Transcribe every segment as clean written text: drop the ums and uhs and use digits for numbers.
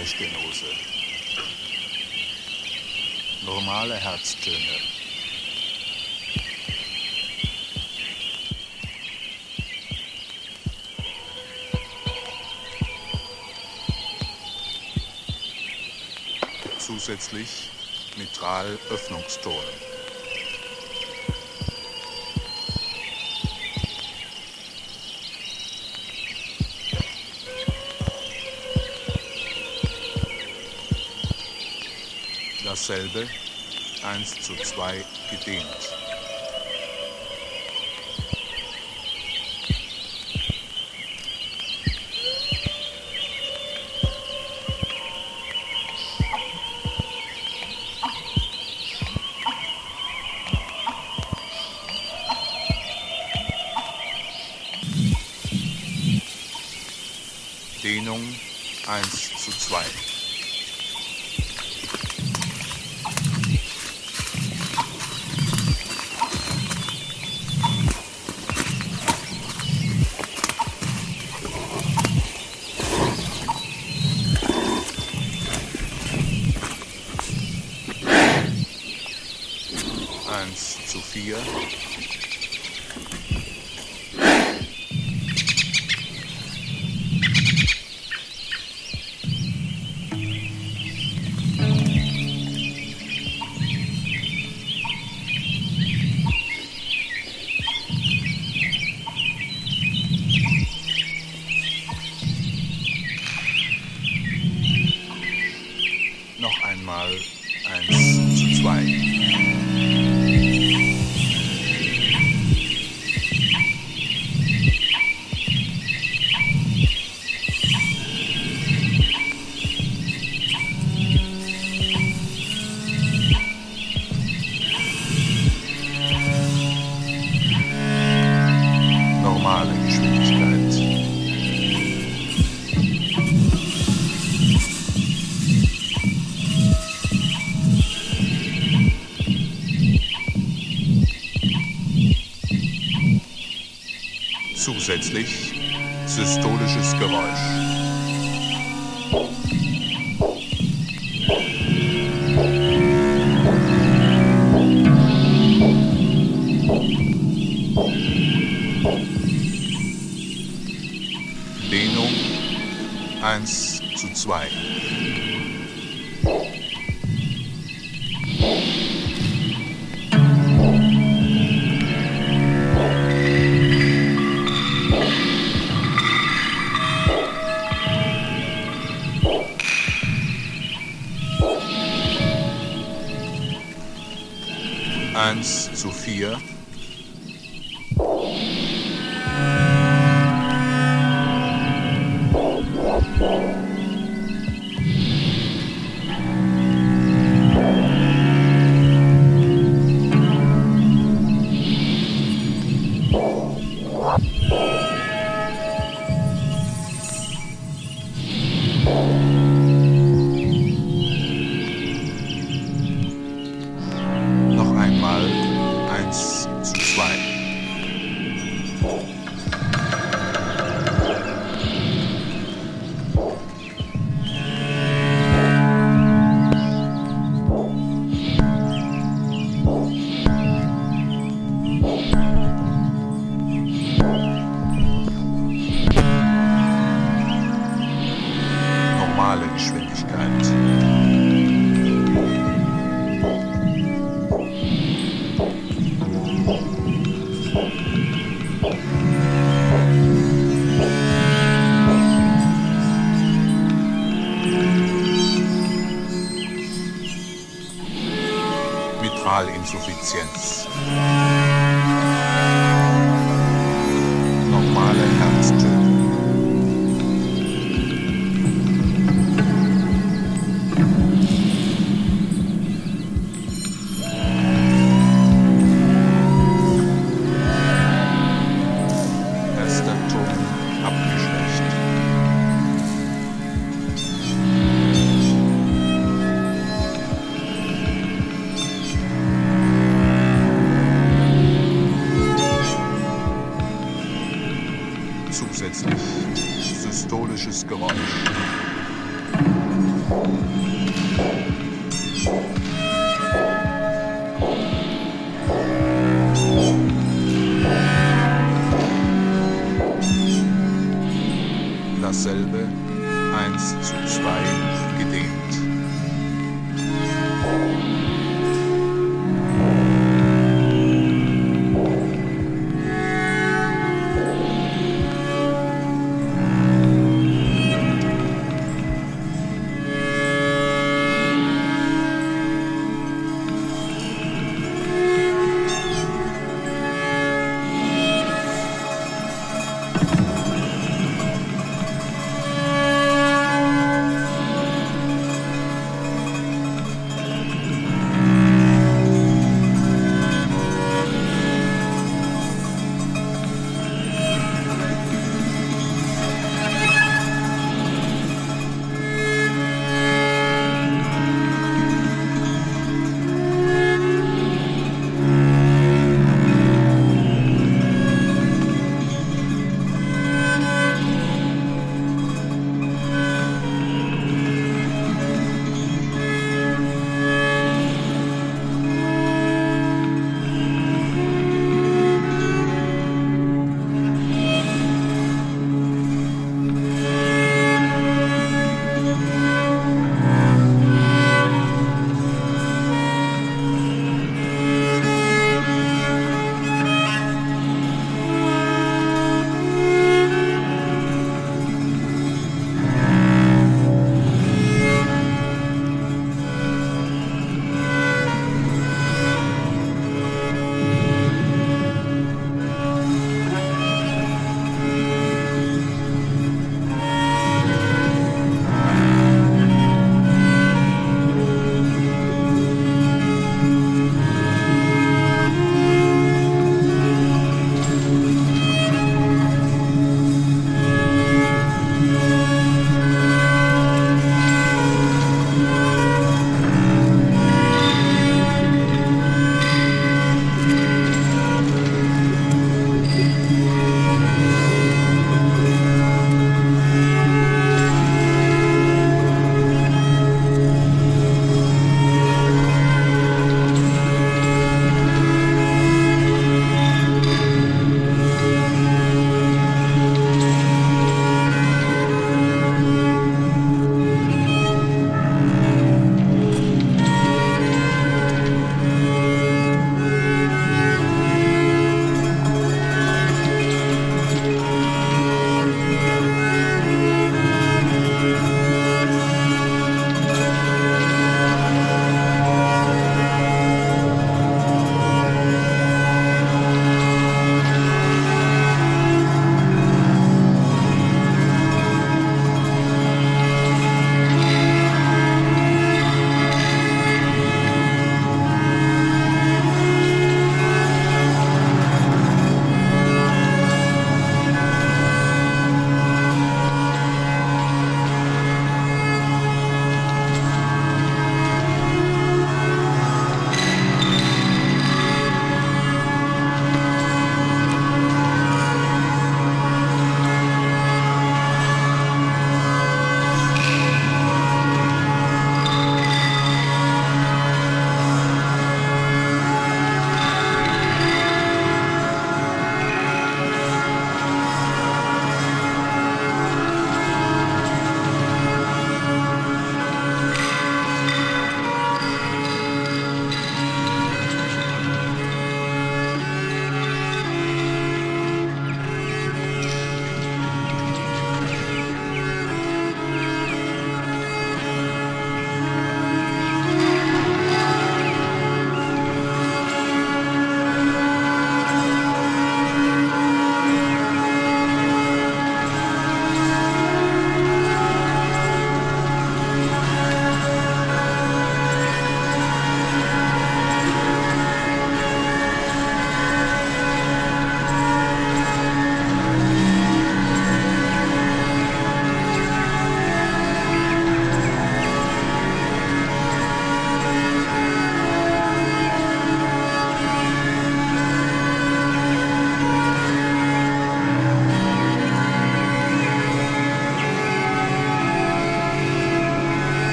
Neustenose. Normale Herztöne. Zusätzlich Mitral-Öffnungston. Dasselbe 1:2 gedehnt. Dehnung 1:2. Zu 4. Noch einmal 1:2. Normale Geschwindigkeit. Zusätzlich systolisches Geräusch. Dehnung 1:2. Eins zu 4. Noch einmal 1:2. Normale Geschwindigkeit. Mitralinsuffizienz. Normale Herztöne. Erster Ton abgeschwächt.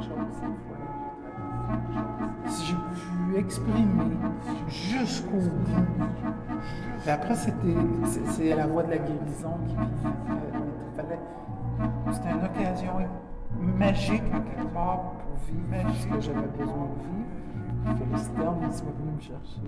chose cette fois-là. Si j'ai pu exprimer jusqu'au bout. Puis après, c'est la voie de la guérison qui vient. C'était une occasion magique, en quelque part, pour vivre ce que j'avais besoin de vivre. Que le sterne soit venu me chercher.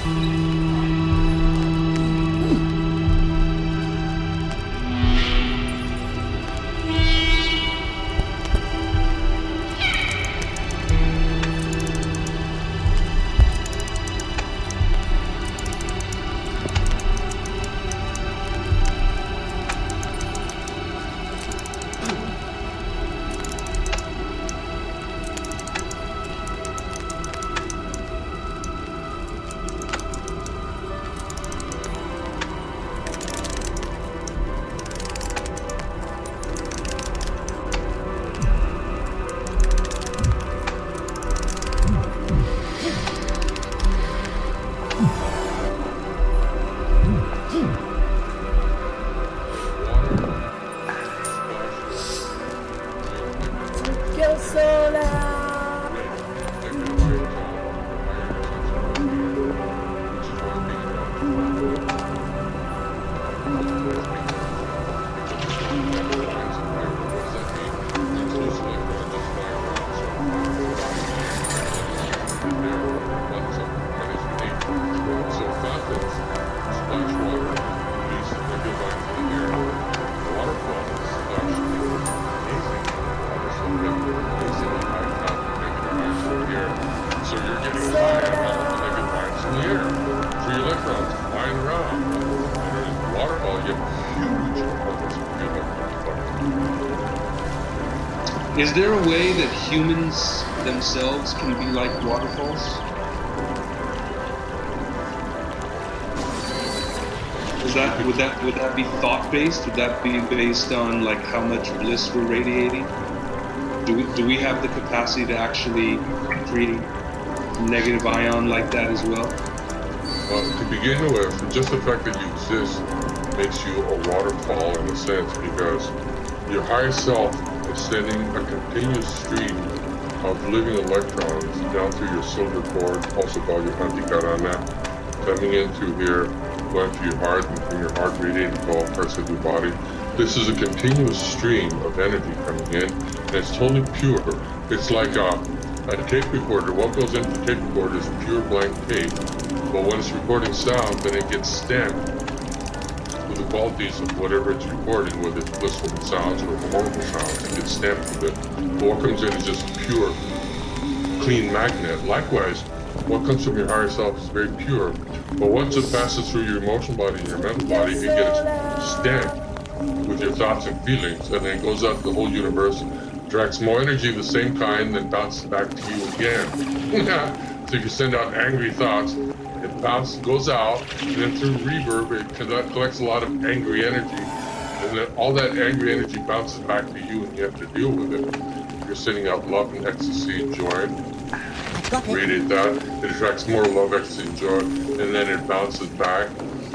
Is there a way that humans themselves can be like waterfalls? Would that be thought based? Would that be based on like how much bliss we're radiating? Do we have the capacity to actually create negative ion like that as well? To begin with, just the fact that you exist makes you a waterfall in a sense, because your higher self is sending a continuous stream of living electrons down through your silver cord, also called your antikarana, coming in through here, going through your heart, and from your heart radiating to all parts of your body. This is a continuous stream of energy coming in, and it's totally pure. It's like a tape recorder. What goes into the tape recorder is pure blank tape, but when it's recording sound, then it gets stamped with the qualities of whatever it's recording, whether it's blissful sounds or horrible sounds. It gets stamped with it. But what comes in is just pure, clean magnet. Likewise, what comes from your higher self is very pure, but once it passes through your emotional body and your mental body, it gets stamped with your thoughts and feelings, and then it goes out to the whole universe, attracts more energy of the same kind, then bounces back to you again. So if you send out angry thoughts, it goes out, and then through reverb, it collects a lot of angry energy, and then all that angry energy bounces back to you, and you have to deal with it. You're sending out love and ecstasy and joy. Radiate that, it attracts more love, ecstasy, and joy, and then it bounces back.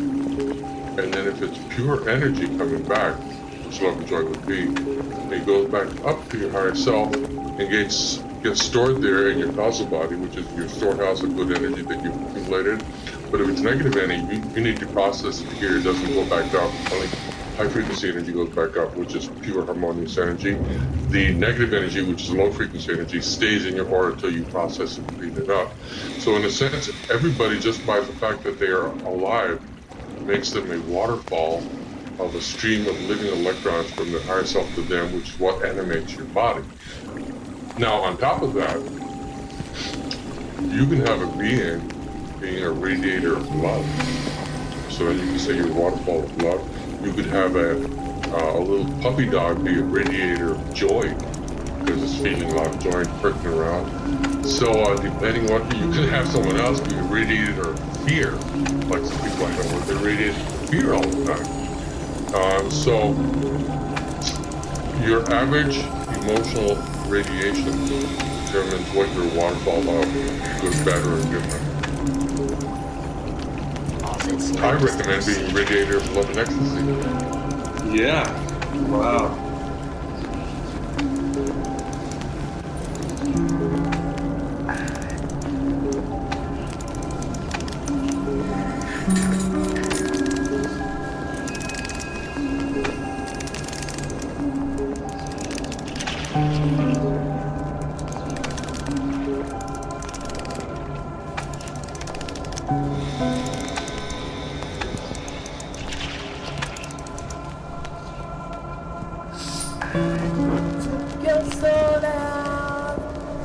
And then if it's pure energy coming back, which love and joy would be, it goes back up to your higher self and gets stored there in your causal body, which is your storehouse of good energy that you've accumulated. But if it's negative energy, you need to process it here. It doesn't go back up. Only high frequency energy goes back up, which is pure harmonious energy. The negative energy, which is low frequency energy, stays in your aura until you process it and clean it up. So in a sense, everybody, just by the fact that they are alive, makes them a waterfall of a stream of living electrons from their higher self to them, which is what animates your body. Now, on top of that, you can have a being a radiator of love. So you can say you're a waterfall of love. You could have a little puppy dog be a radiator of joy, because it's feeling a lot of joy and perking around. So depending what, you could have someone else be a radiator of fear, like some people I know where they're radiating fear all the time. So your average emotional radiation determines what your waterfall of, good, bad, or indifferent. I recommend being a radiator of love and ecstasy. Yeah. Wow. Your soul out.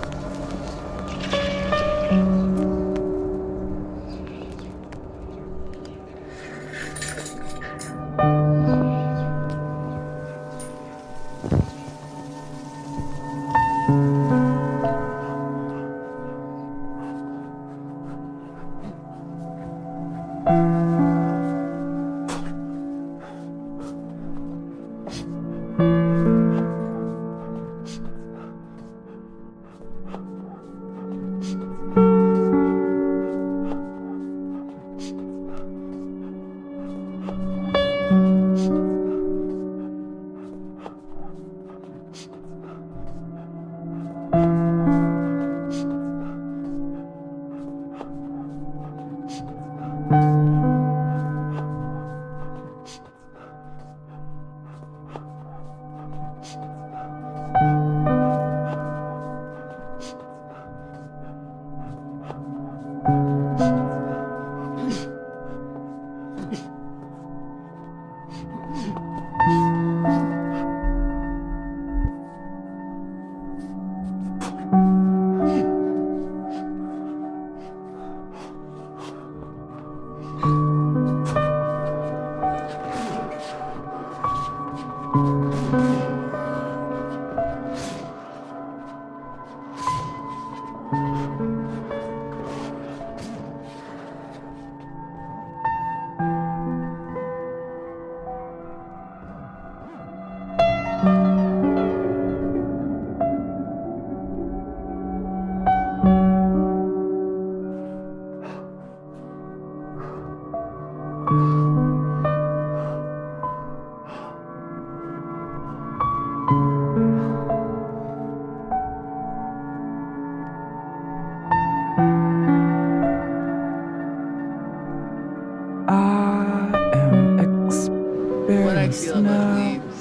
What I feel about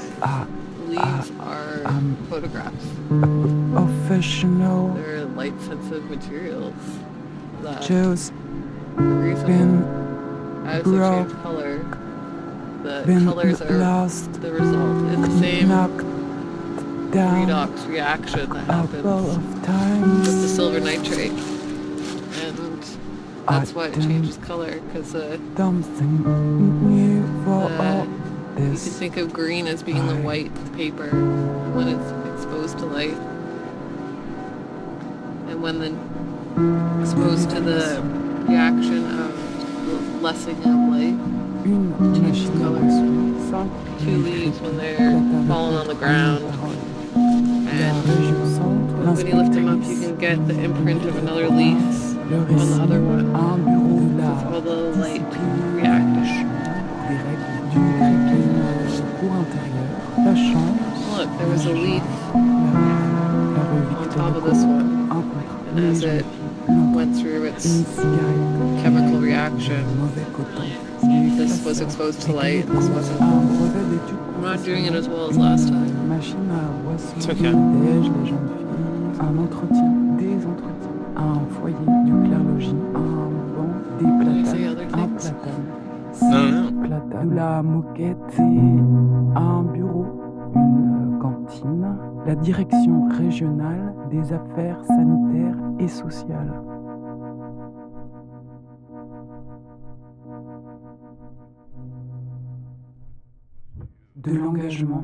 leaves are photographs. Professional. They're light-sensitive materials that Just the reason been as they broke, change color, the been colors are lost, the result. It's the same knocked down redox reaction that a couple happens of times. with the silver nitrate, and that's why it changes color. Because Something new for all you can this. think of green as being the white paper when it's exposed to light, and when then exposed to the reaction of the lessening of light, Une changes machine color. à 5 Two leaves when they're falling on the ground, La and région centre, when you lift them up, you can get the imprint of another leaf le on the other one. un bureau de With all la the light reacting. des règles du cours intérieur, la chance, Look, there was a leaf la rue on Victor top of this Hugo, one, un couple, and as les it jeunes went through filles, its une cigarette, chemical reaction, mauvais coton, du this was classeur, exposed to des light. cahiers This de wasn't. un brevet d'études I'm not doing it as well as last time. machine à boisson, It's okay. déj, les jeunes filles, un entretien, des entretiens, un foyer, du clair-logis, un banc, des Did I say platanes, other un things? platane, Non, six platanes, de la moquette et un bureau, une cantine, la direction régionale des affaires sanitaires et sociales. De l'engagement.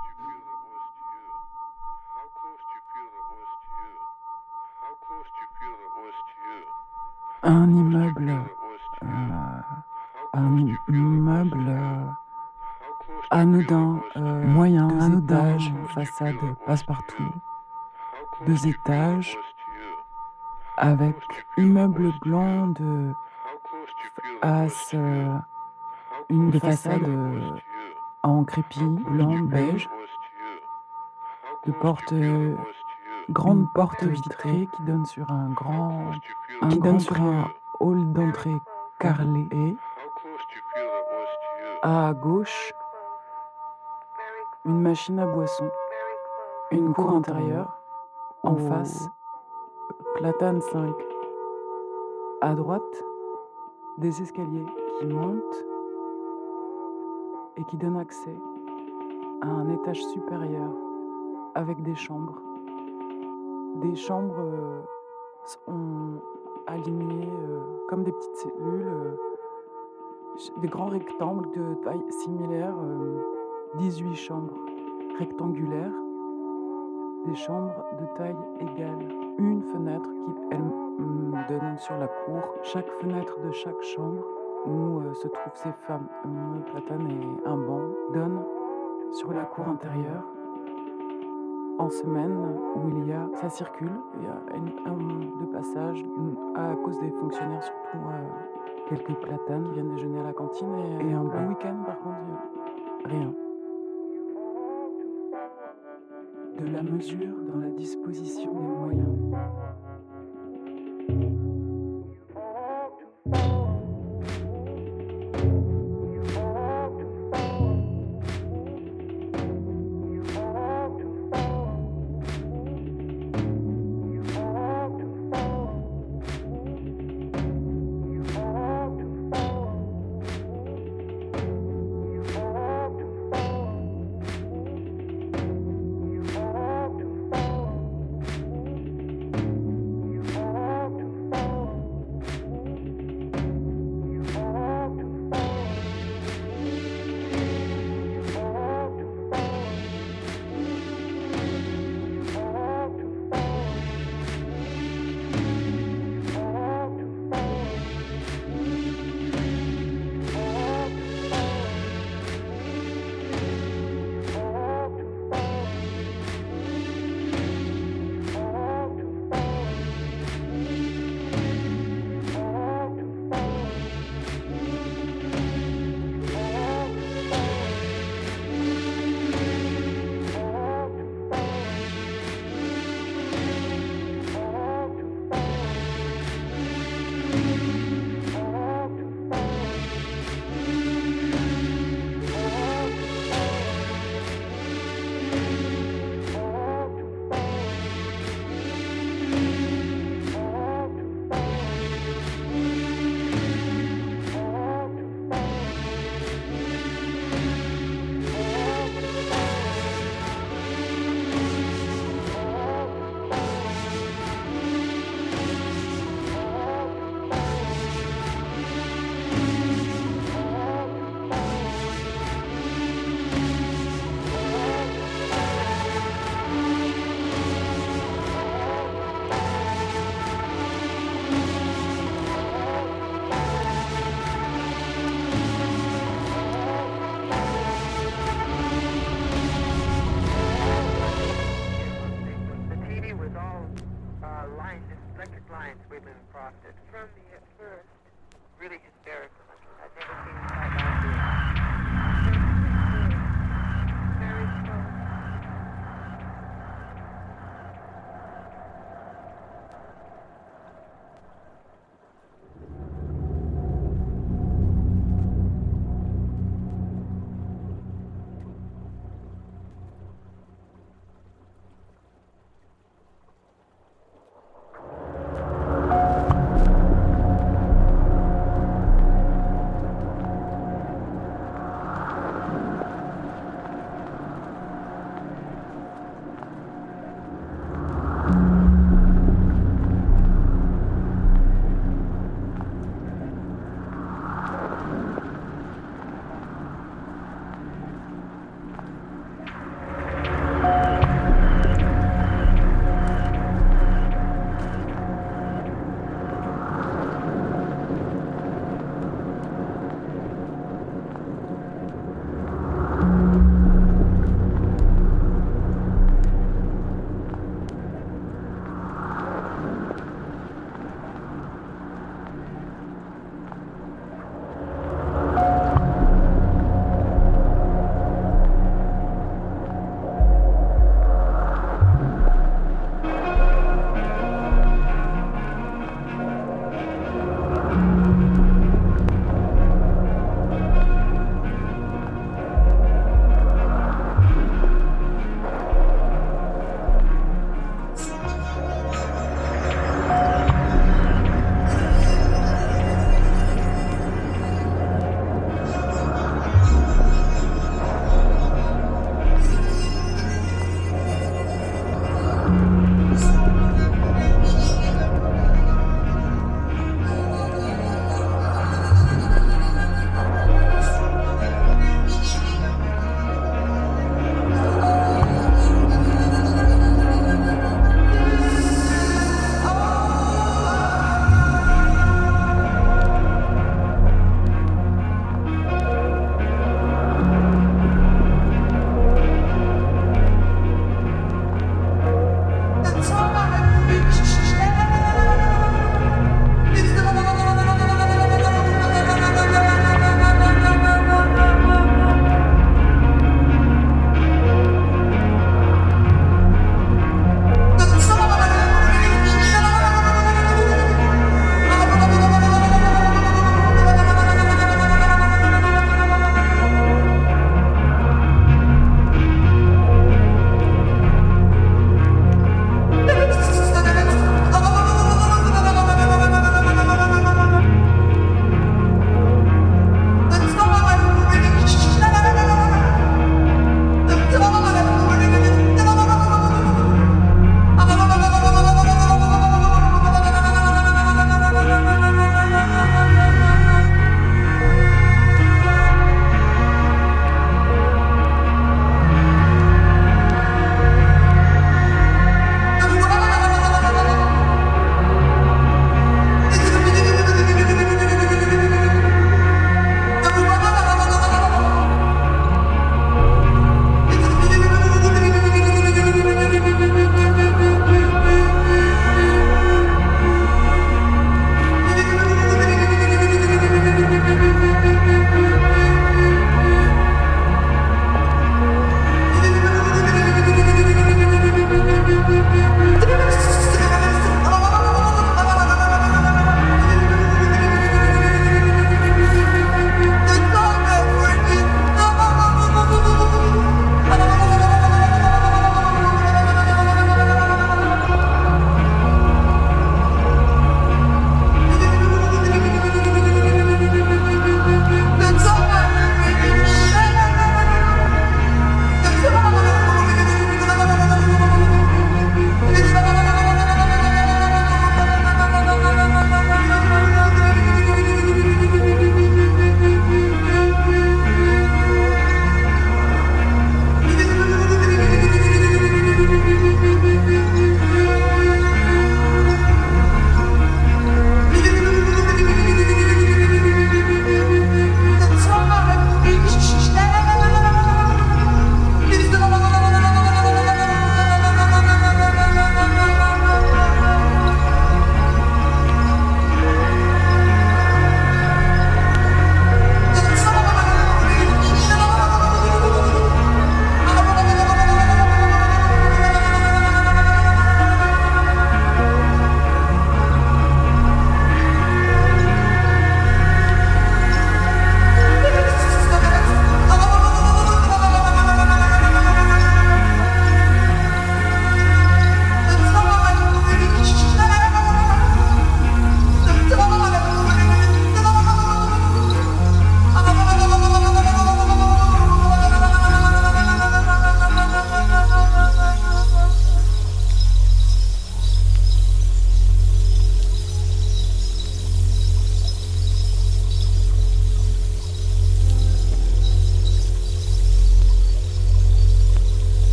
Un immeuble, anodin, moyen, anodin, façade passe-partout, 2 étages, avec immeuble blanc de face, une façade en crépi, blanc, beige, de porte, grande porte vitrée qui donne sur un grand, hall d'entrée carrelé et à gauche, une machine à boisson, une cour intérieure, en face, platane 5. À droite, des escaliers qui montent et qui donnent accès à un étage supérieur avec des chambres. Des chambres sont alignées comme des petites cellules, des grands rectangles de taille similaire, 18 chambres rectangulaires, des chambres de taille égale. Une fenêtre qui, elle, donne sur la cour. Chaque fenêtre de chaque chambre où se trouvent ces fameux platanes et un banc donne sur la cour intérieure. En semaine où ça circule, il y a un de passage à cause des fonctionnaires, surtout quelques platanes qui viennent déjeuner à la cantine et un bon week-end par contre, rien. De la mesure dans la disposition des moyens.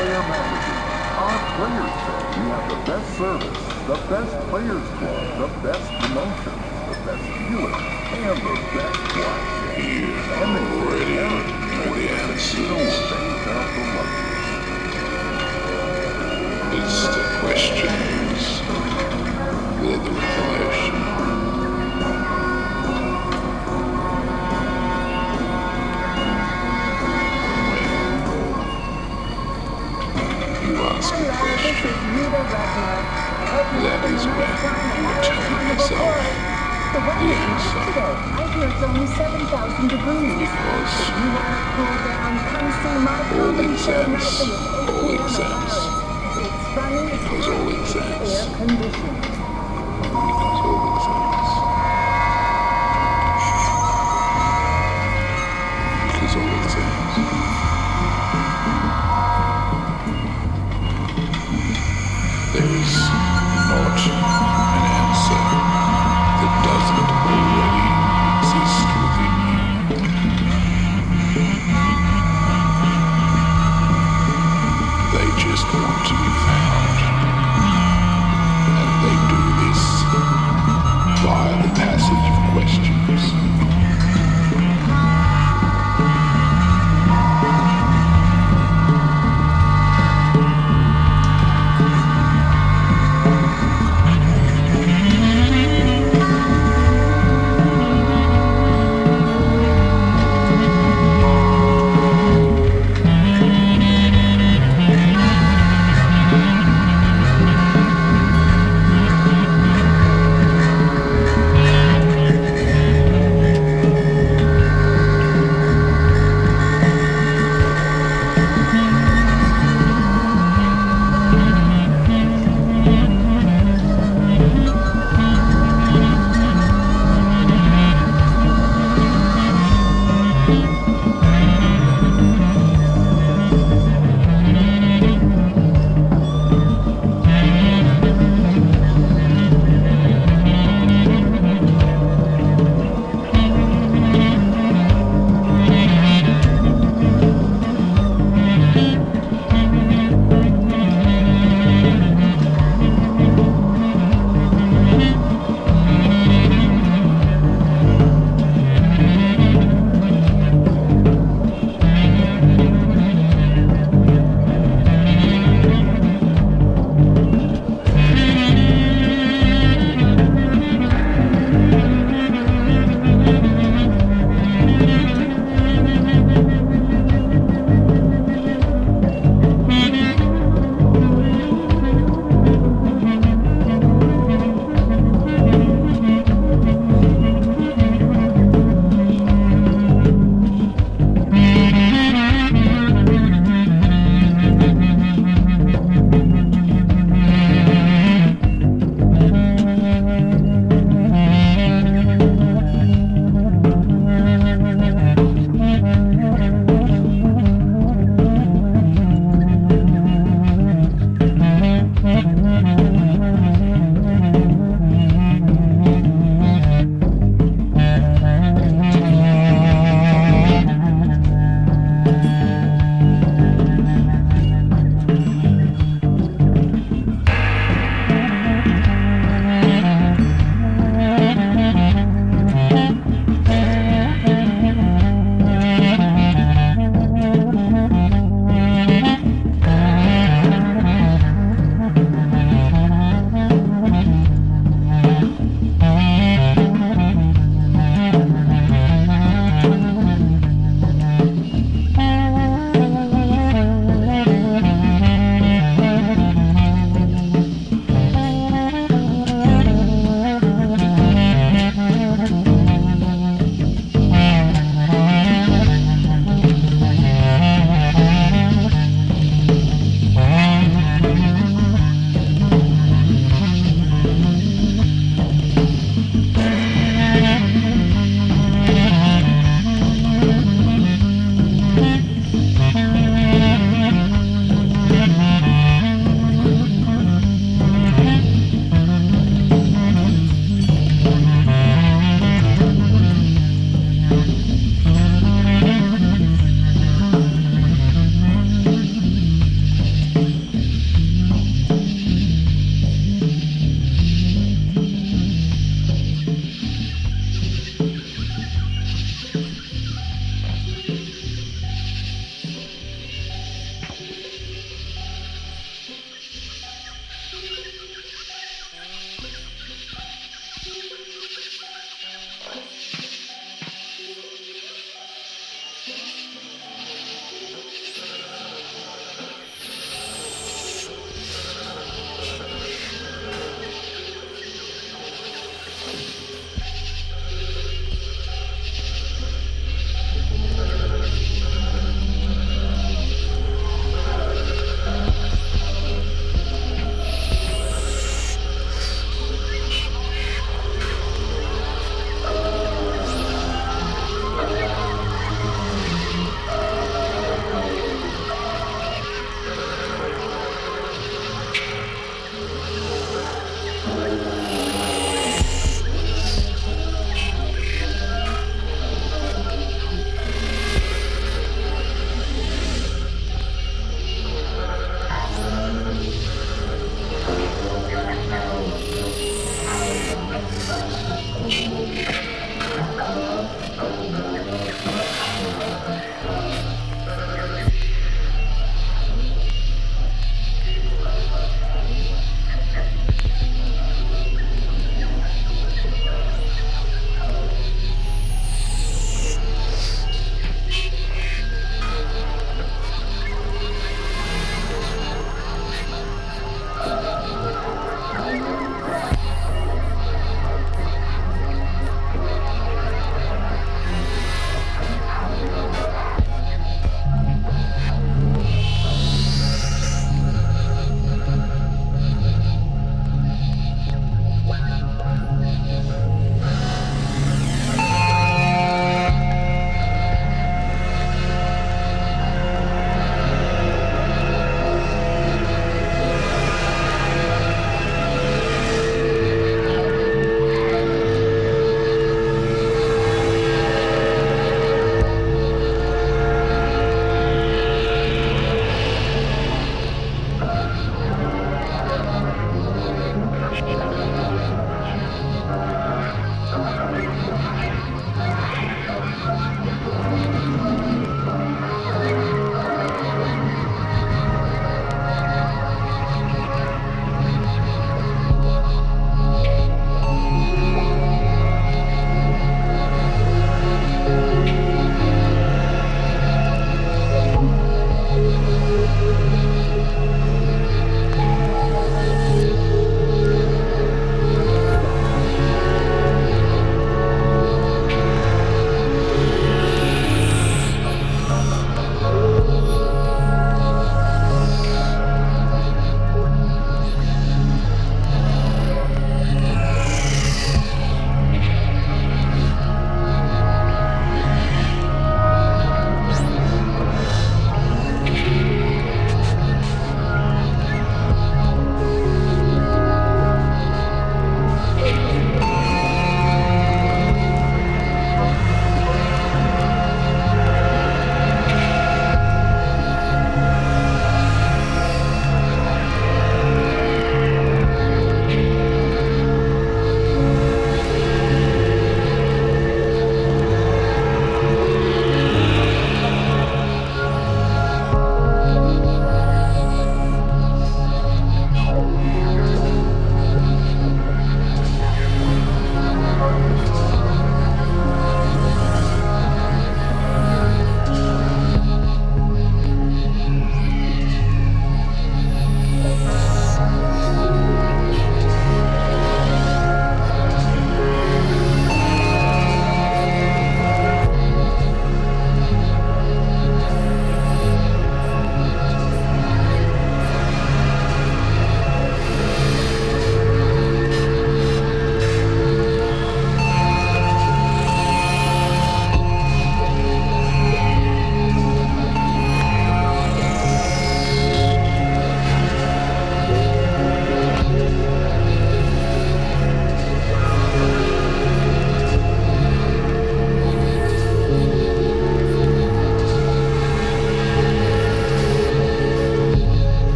Player Magazine. Our players say we have the best service, the best players club, the best promotion, the best dealer, and the best blackjack. And they already know the answers. It's the questions with the revelation. You ask a question, that is when you are telling yourself the answer. Because all exams, because all exams, there is not an answer that doesn't already exist within you. They just want to be found. And they do this via the passage of questions.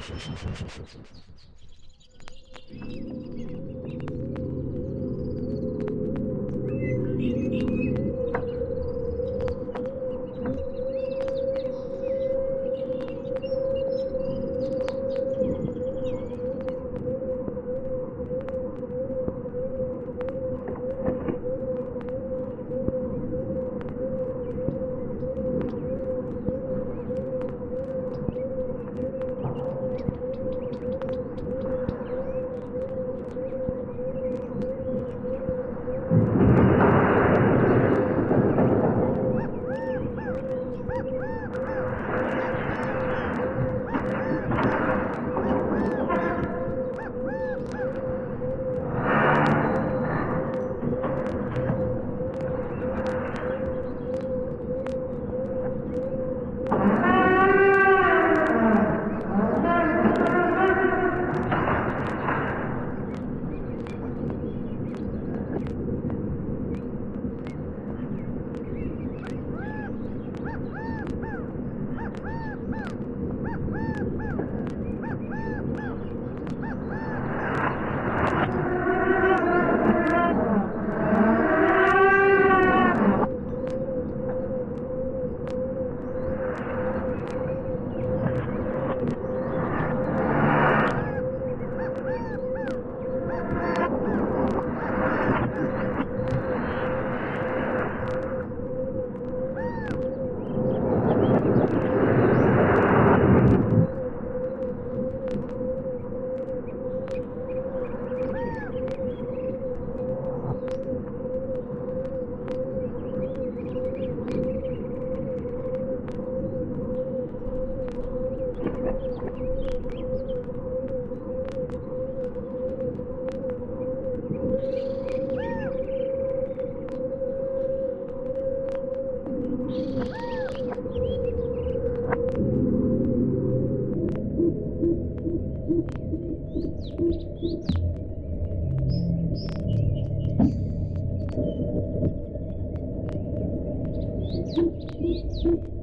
Thank you.